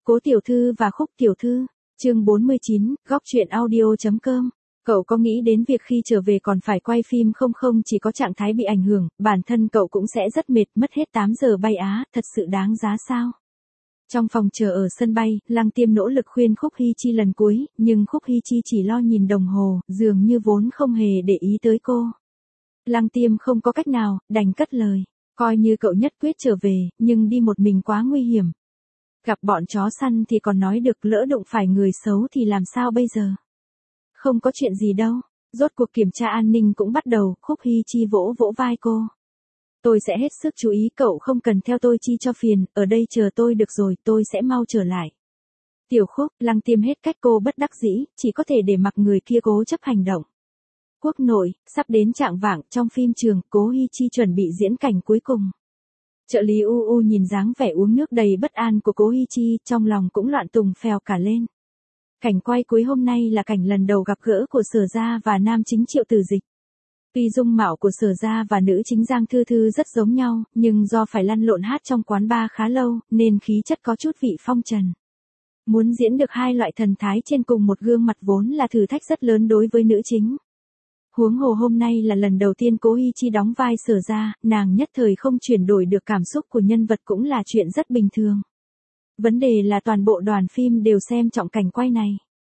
Cố tiểu thư và Khúc tiểu thư, chương 49, góc truyện audio.com. Cậu có nghĩ đến việc khi trở về còn phải quay phim không chỉ có trạng thái bị ảnh hưởng, bản thân cậu cũng sẽ rất mệt, mất hết 8 giờ bay Á, thật sự đáng giá sao? Trong phòng chờ ở sân bay, Lăng Tiêm nỗ lực khuyên Khúc Hy Chi lần cuối, nhưng Khúc Hy Chi chỉ lo nhìn đồng hồ, dường như vốn không hề để ý tới cô. Lăng Tiêm không có cách nào, đành cất lời, coi như cậu nhất quyết trở về, nhưng đi một mình quá nguy hiểm. Gặp bọn chó săn thì còn nói được, lỡ đụng phải người xấu thì làm sao bây giờ? Không có chuyện gì đâu, rốt cuộc kiểm tra an ninh cũng bắt đầu, Khúc Hy Chi vỗ vỗ vai cô. Tôi sẽ hết sức chú ý, cậu không cần theo tôi chi cho phiền, ở đây chờ tôi được rồi, tôi sẽ mau trở lại. Tiểu Khúc, Lăng Tiêm hết cách, cô bất đắc dĩ, chỉ có thể để mặc người kia cố chấp hành động. Quốc nội, sắp đến chạng vạng, trong phim trường, Cố Hy Chi chuẩn bị diễn cảnh cuối cùng. Trợ lý U nhìn dáng vẻ uống nước đầy bất an của Cố Hy Chi, trong lòng cũng loạn tùng phèo cả lên. Cảnh quay cuối hôm nay là cảnh lần đầu gặp gỡ của Sở Gia và nam chính Triệu Tử Dịch. Tuy dung mạo của Sở Gia và nữ chính Giang Thư Thư rất giống nhau, nhưng do phải lăn lộn hát trong quán bar khá lâu, nên khí chất có chút vị phong trần. Muốn diễn được hai loại thần thái trên cùng một gương mặt vốn là thử thách rất lớn đối với nữ chính. Huống hồ hôm nay là lần đầu tiên Cố Hy Chi đóng vai Sở Gia, nàng nhất thời không chuyển đổi được cảm xúc của nhân vật cũng là chuyện rất bình thường. Vấn đề là toàn bộ đoàn phim đều xem trọng cảnh quay này.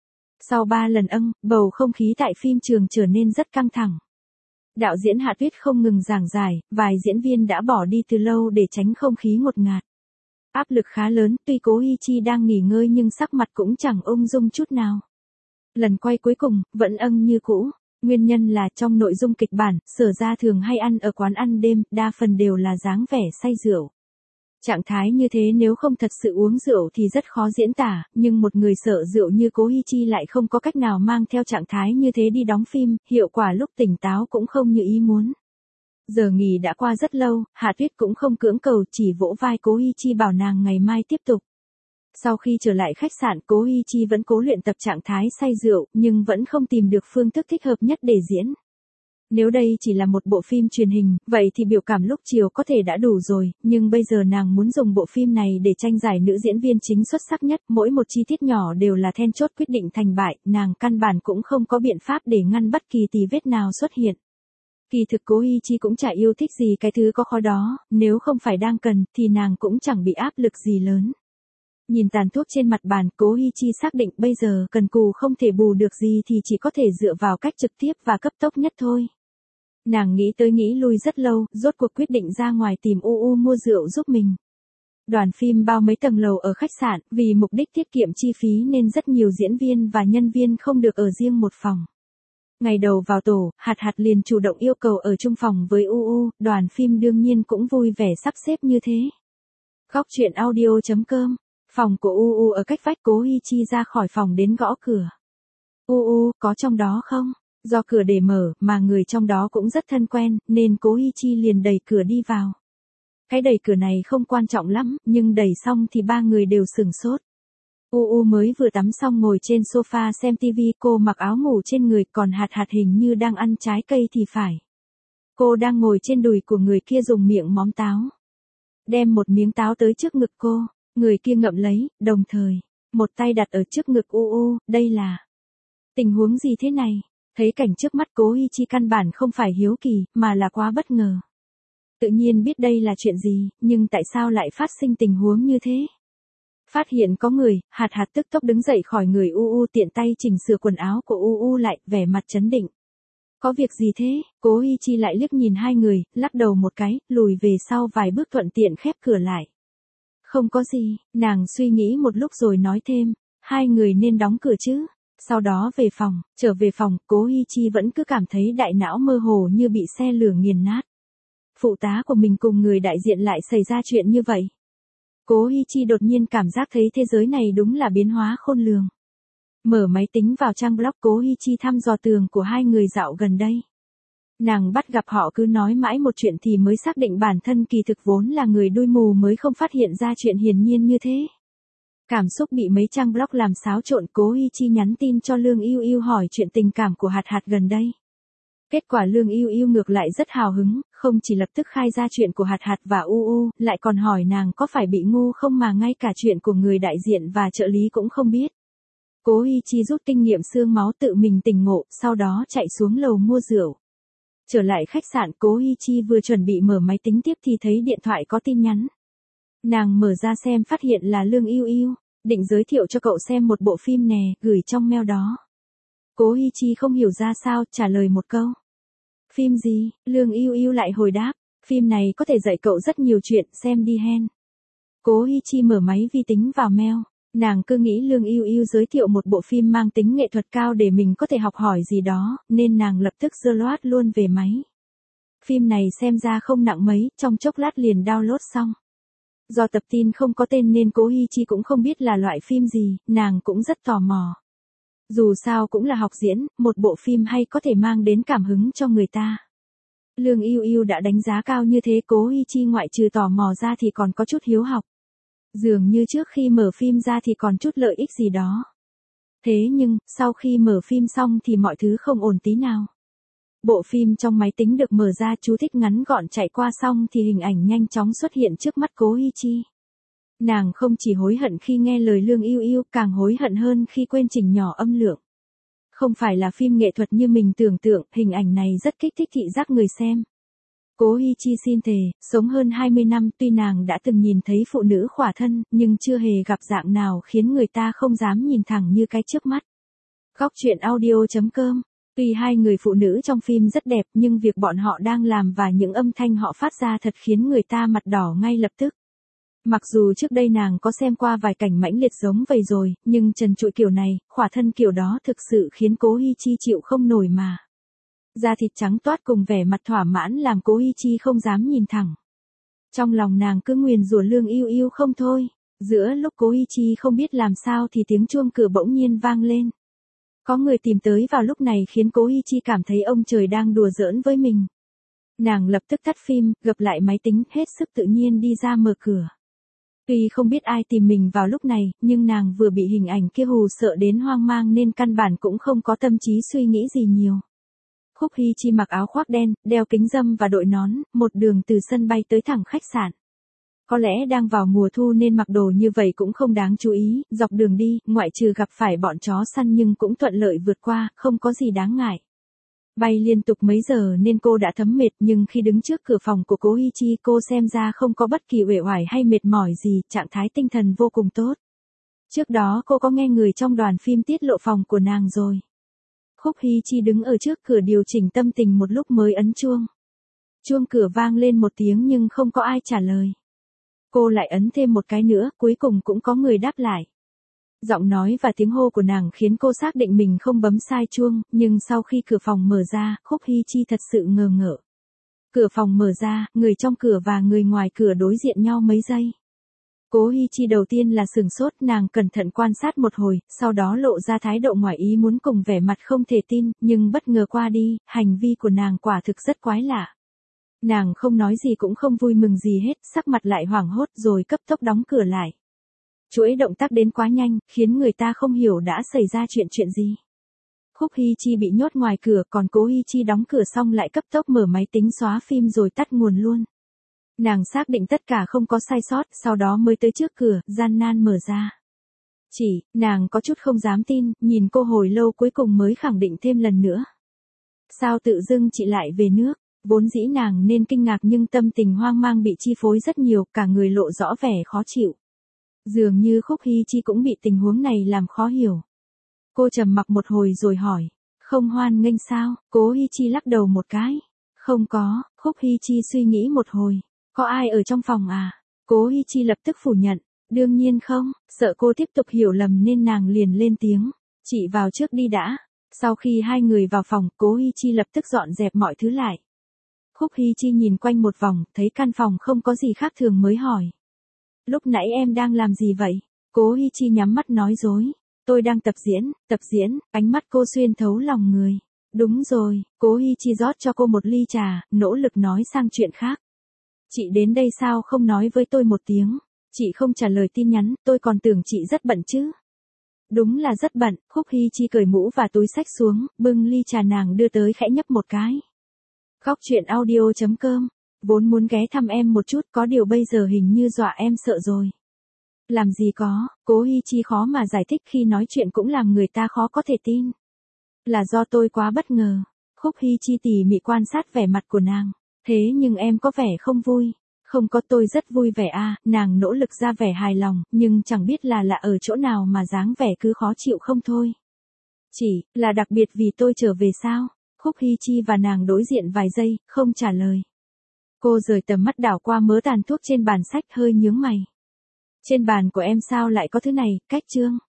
Sau 3 lần bầu không khí tại phim trường trở nên rất căng thẳng. Đạo diễn Hạ Tuyết không ngừng giảng giải, vài diễn viên đã bỏ đi từ lâu để tránh không khí ngột ngạt. Áp lực khá lớn, tuy Cố Hy Chi đang nghỉ ngơi nhưng sắc mặt cũng chẳng ung dung chút nào. Lần quay cuối cùng, vẫn như cũ. Nguyên nhân là trong nội dung kịch bản, Sở Gia thường hay ăn ở quán ăn đêm, đa phần đều là dáng vẻ say rượu. Trạng thái như thế nếu không thật sự uống rượu thì rất khó diễn tả, nhưng một người sợ rượu như Cố Hy Chi lại không có cách nào mang theo trạng thái như thế đi đóng phim, hiệu quả lúc tỉnh táo cũng không như ý muốn. Giờ nghỉ đã qua rất lâu, Hạ Tuyết cũng không cưỡng cầu, chỉ vỗ vai Cố Hy Chi bảo nàng ngày mai tiếp tục. Sau khi trở lại khách sạn, Cố Hy Chi vẫn cố luyện tập trạng thái say rượu, nhưng vẫn không tìm được phương thức thích hợp nhất để diễn. Nếu đây chỉ là một bộ phim truyền hình, vậy thì biểu cảm lúc chiều có thể đã đủ rồi, nhưng bây giờ nàng muốn dùng bộ phim này để tranh giải nữ diễn viên chính xuất sắc nhất, mỗi một chi tiết nhỏ đều là then chốt quyết định thành bại, nàng căn bản cũng không có biện pháp để ngăn bất kỳ tì vết nào xuất hiện. Kỳ thực Cố Hy Chi cũng chả yêu thích gì cái thứ có khó đó, nếu không phải đang cần, thì nàng cũng chẳng bị áp lực gì lớn. Nhìn tàn thuốc trên mặt bàn, Cố Hy Chi xác định bây giờ cần cù không thể bù được gì thì chỉ có thể dựa vào cách trực tiếp và cấp tốc nhất thôi. Nàng nghĩ tới nghĩ lui rất lâu, rốt cuộc quyết định ra ngoài tìm mua rượu giúp mình. Đoàn phim bao mấy tầng lầu ở khách sạn, vì mục đích tiết kiệm chi phí nên rất nhiều diễn viên và nhân viên không được ở riêng một phòng. Ngày đầu vào tổ, Hạt liền chủ động yêu cầu ở chung phòng với đoàn phim đương nhiên cũng vui vẻ sắp xếp như thế. Góc truyện audio.com. Phòng của ở cách vách, Cố Hy Chi ra khỏi phòng đến gõ cửa. Có trong đó không? Do cửa để mở, mà người trong đó cũng rất thân quen, nên Cố Hy Chi liền đẩy cửa đi vào. Cái đẩy cửa này không quan trọng lắm, nhưng đẩy xong thì ba người đều sửng sốt. Mới vừa tắm xong ngồi trên sofa xem tivi, cô mặc áo ngủ trên người, còn Hạt hình như đang ăn trái cây thì phải. Cô đang ngồi trên đùi của người kia dùng miệng móm táo. Đem một miếng táo tới trước ngực cô, người kia ngậm lấy, đồng thời, một tay đặt ở trước ngực đây là tình huống gì thế này? Thấy cảnh trước mắt, Cố Hy Chi căn bản không phải hiếu kỳ, mà là quá bất ngờ. Tự nhiên biết đây là chuyện gì, nhưng tại sao lại phát sinh tình huống như thế? Phát hiện có người, Hạt tức tốc đứng dậy khỏi người tiện tay chỉnh sửa quần áo của lại, vẻ mặt trấn định. Có việc gì thế? Cố Hy Chi lại liếc nhìn hai người, lắc đầu một cái, lùi về sau vài bước thuận tiện khép cửa lại. Không có gì, nàng suy nghĩ một lúc rồi nói thêm, hai người nên đóng cửa chứ. Sau đó trở về phòng, Cố Hy Chi vẫn cứ cảm thấy đại não mơ hồ như bị xe lửa nghiền nát. Phụ tá của mình cùng người đại diện lại xảy ra chuyện như vậy. Cố Hy Chi đột nhiên cảm giác thấy thế giới này đúng là biến hóa khôn lường. Mở máy tính vào trang blog, Cố Hy Chi thăm dò tường của hai người dạo gần đây. Nàng bắt gặp họ cứ nói mãi một chuyện thì mới xác định bản thân kỳ thực vốn là người đuôi mù mới không phát hiện ra chuyện hiển nhiên như thế. Cảm xúc bị mấy trang blog làm xáo trộn, Cố Hy Chi nhắn tin cho Lương Yêu hỏi chuyện tình cảm của Hạt gần đây. Kết quả Lương Yêu Yêu ngược lại rất hào hứng, không chỉ lập tức khai ra chuyện của Hạt Hạt và U U, lại còn hỏi nàng có phải bị ngu không mà ngay cả chuyện của người đại diện và trợ lý cũng không biết. Cố Hi Chi rút kinh nghiệm xương máu tự mình tỉnh ngộ, sau đó chạy xuống lầu mua rượu. Trở lại khách sạn, Cố Hi Chi vừa chuẩn bị mở máy tính tiếp thì thấy điện thoại có tin nhắn. Nàng mở ra xem phát hiện là Lương Yêu Yêu, định giới thiệu cho cậu xem một bộ phim nè, gửi trong mail đó. Cố Hi Chi không hiểu ra sao, trả lời một câu. Phim gì? Lương Yêu Yêu lại hồi đáp, phim này có thể dạy cậu rất nhiều chuyện, xem đi hen. Cố Hi Chi mở máy vi tính vào mail. Nàng cứ nghĩ Lương Yêu Yêu giới thiệu một bộ phim mang tính nghệ thuật cao để mình có thể học hỏi gì đó, nên nàng lập tức giơ loát luôn về máy. Phim này xem ra không nặng mấy, trong chốc lát liền download xong. Do tập tin không có tên nên Cố Hi Chi cũng không biết là loại phim gì, nàng cũng rất tò mò. Dù sao cũng là học diễn, một bộ phim hay có thể mang đến cảm hứng cho người ta. Lương Yêu Yêu đã đánh giá cao như thế, Cố Hi Chi ngoại trừ tò mò ra thì còn có chút hiếu học. Dường như trước khi mở phim ra thì còn chút lợi ích gì đó. Thế nhưng, sau khi mở phim xong thì mọi thứ không ổn tí nào. Bộ phim trong máy tính được mở ra, chú thích ngắn gọn chạy qua xong thì hình ảnh nhanh chóng xuất hiện trước mắt Cố Hi Chi. Nàng không chỉ hối hận khi nghe lời Lương Yêu Yêu, càng hối hận hơn khi quên chỉnh nhỏ âm lượng. Không phải là phim nghệ thuật như mình tưởng tượng, hình ảnh này rất kích thích thị giác người xem. Cố Hi Chi xin thề, sống hơn 20 năm tuy nàng đã từng nhìn thấy phụ nữ khỏa thân, nhưng chưa hề gặp dạng nào khiến người ta không dám nhìn thẳng như cái trước mắt. Góc truyện audio.com. Tuy hai người phụ nữ trong phim rất đẹp nhưng việc bọn họ đang làm và những âm thanh họ phát ra thật khiến người ta mặt đỏ ngay lập tức. Mặc dù trước đây nàng có xem qua vài cảnh mãnh liệt giống vậy rồi, nhưng trần trụi kiểu này, khỏa thân kiểu đó thực sự khiến Cố Hi Chi chịu không nổi mà. Da thịt trắng toát cùng vẻ mặt thỏa mãn làm Cố Hi Chi không dám nhìn thẳng. Trong lòng nàng cứ nguyền rủa Lương Yêu Yêu không thôi. Giữa lúc Cố Hi Chi không biết làm sao thì tiếng chuông cửa bỗng nhiên vang lên. Có người tìm tới vào lúc này khiến Cố Hi Chi cảm thấy ông trời đang đùa giỡn với mình. Nàng lập tức tắt phim, gập lại máy tính, hết sức tự nhiên đi ra mở cửa. Tuy không biết ai tìm mình vào lúc này, nhưng nàng vừa bị hình ảnh kia hù sợ đến hoang mang nên căn bản cũng không có tâm trí suy nghĩ gì nhiều. Khúc Hi Chi mặc áo khoác đen, đeo kính râm và đội nón, một đường từ sân bay tới thẳng khách sạn. Có lẽ đang vào mùa thu nên mặc đồ như vậy cũng không đáng chú ý, dọc đường đi, ngoại trừ gặp phải bọn chó săn nhưng cũng thuận lợi vượt qua, không có gì đáng ngại. Bay liên tục mấy giờ nên cô đã thấm mệt, nhưng khi đứng trước cửa phòng của Cố Hi Chi cô xem ra không có bất kỳ uể oải hay mệt mỏi gì, trạng thái tinh thần vô cùng tốt. Trước đó cô có nghe người trong đoàn phim tiết lộ phòng của nàng rồi. Khúc Hi Chi đứng ở trước cửa điều chỉnh tâm tình một lúc mới ấn chuông. Chuông cửa vang lên một tiếng nhưng không có ai trả lời. Cô lại ấn thêm một cái nữa, cuối cùng cũng có người đáp lại. Giọng nói và tiếng hô của nàng khiến cô xác định mình không bấm sai chuông, nhưng sau khi cửa phòng mở ra, Khúc Hi Chi thật sự ngờ ngợ. Cửa phòng mở ra, người trong cửa và người ngoài cửa đối diện nhau mấy giây. Cố Hi Chi đầu tiên là sửng sốt, nàng cẩn thận quan sát một hồi, sau đó lộ ra thái độ ngoài ý muốn cùng vẻ mặt không thể tin, nhưng bất ngờ qua đi, hành vi của nàng quả thực rất quái lạ. Nàng không nói gì cũng không vui mừng gì hết, sắc mặt lại hoảng hốt rồi cấp tốc đóng cửa lại. Chuỗi động tác đến quá nhanh, khiến người ta không hiểu đã xảy ra chuyện gì. Khúc Hi Chi bị nhốt ngoài cửa, còn Cố Hi Chi đóng cửa xong lại cấp tốc mở máy tính xóa phim rồi tắt nguồn luôn. Nàng xác định tất cả không có sai sót, sau đó mới tới trước cửa, gian nan mở ra. Nàng có chút không dám tin, nhìn cô hồi lâu cuối cùng mới khẳng định thêm lần nữa. Sao tự dưng chị lại về nước? Vốn dĩ nàng nên kinh ngạc nhưng tâm tình hoang mang bị chi phối rất nhiều, cả người lộ rõ vẻ khó chịu. Dường như Khúc Hi Chi cũng bị tình huống này làm khó hiểu. Cô trầm mặc một hồi rồi hỏi, không hoan nghênh sao? Cố Hi Chi lắc đầu một cái. Không có. Khúc Hi Chi suy nghĩ một hồi. Có ai ở trong phòng à? Cố Hi Chi lập tức phủ nhận. Đương nhiên không, sợ cô tiếp tục hiểu lầm nên nàng liền lên tiếng. Chị vào trước đi đã. Sau khi hai người vào phòng, Cố Hi Chi lập tức dọn dẹp mọi thứ lại. Khúc Hi Chi nhìn quanh một vòng, thấy căn phòng không có gì khác thường mới hỏi. Lúc nãy em đang làm gì vậy? Cố Hi Chi nhắm mắt nói dối. Tôi đang tập diễn, ánh mắt cô xuyên thấu lòng người. Đúng rồi, Cố Hi Chi rót cho cô một ly trà, nỗ lực nói sang chuyện khác. Chị đến đây sao không nói với tôi một tiếng? Chị không trả lời tin nhắn, tôi còn tưởng chị rất bận chứ. Đúng là rất bận. Khúc Hi Chi cởi mũ và túi xách xuống, bưng ly trà nàng đưa tới khẽ nhấp một cái. Góc chuyện audio.com. Vốn muốn ghé thăm em một chút, có điều bây giờ hình như dọa em sợ rồi. Làm gì có, Cố Hi Chi khó mà giải thích khi nói chuyện cũng làm người ta khó có thể tin. Là do tôi quá bất ngờ. Khúc Hi Chi tỉ mỉ quan sát vẻ mặt của nàng. Thế nhưng em có vẻ không vui. Không có, tôi rất vui vẻ à, nàng nỗ lực ra vẻ hài lòng, nhưng chẳng biết là lạ ở chỗ nào mà dáng vẻ cứ khó chịu không thôi. Chỉ là đặc biệt vì tôi trở về sao? Khúc Hi Chi và nàng đối diện vài giây, không trả lời. Cô rời tầm mắt đảo qua mớ tàn thuốc trên bàn sách hơi nhướng mày. Trên bàn của em sao lại có thứ này, cách chương?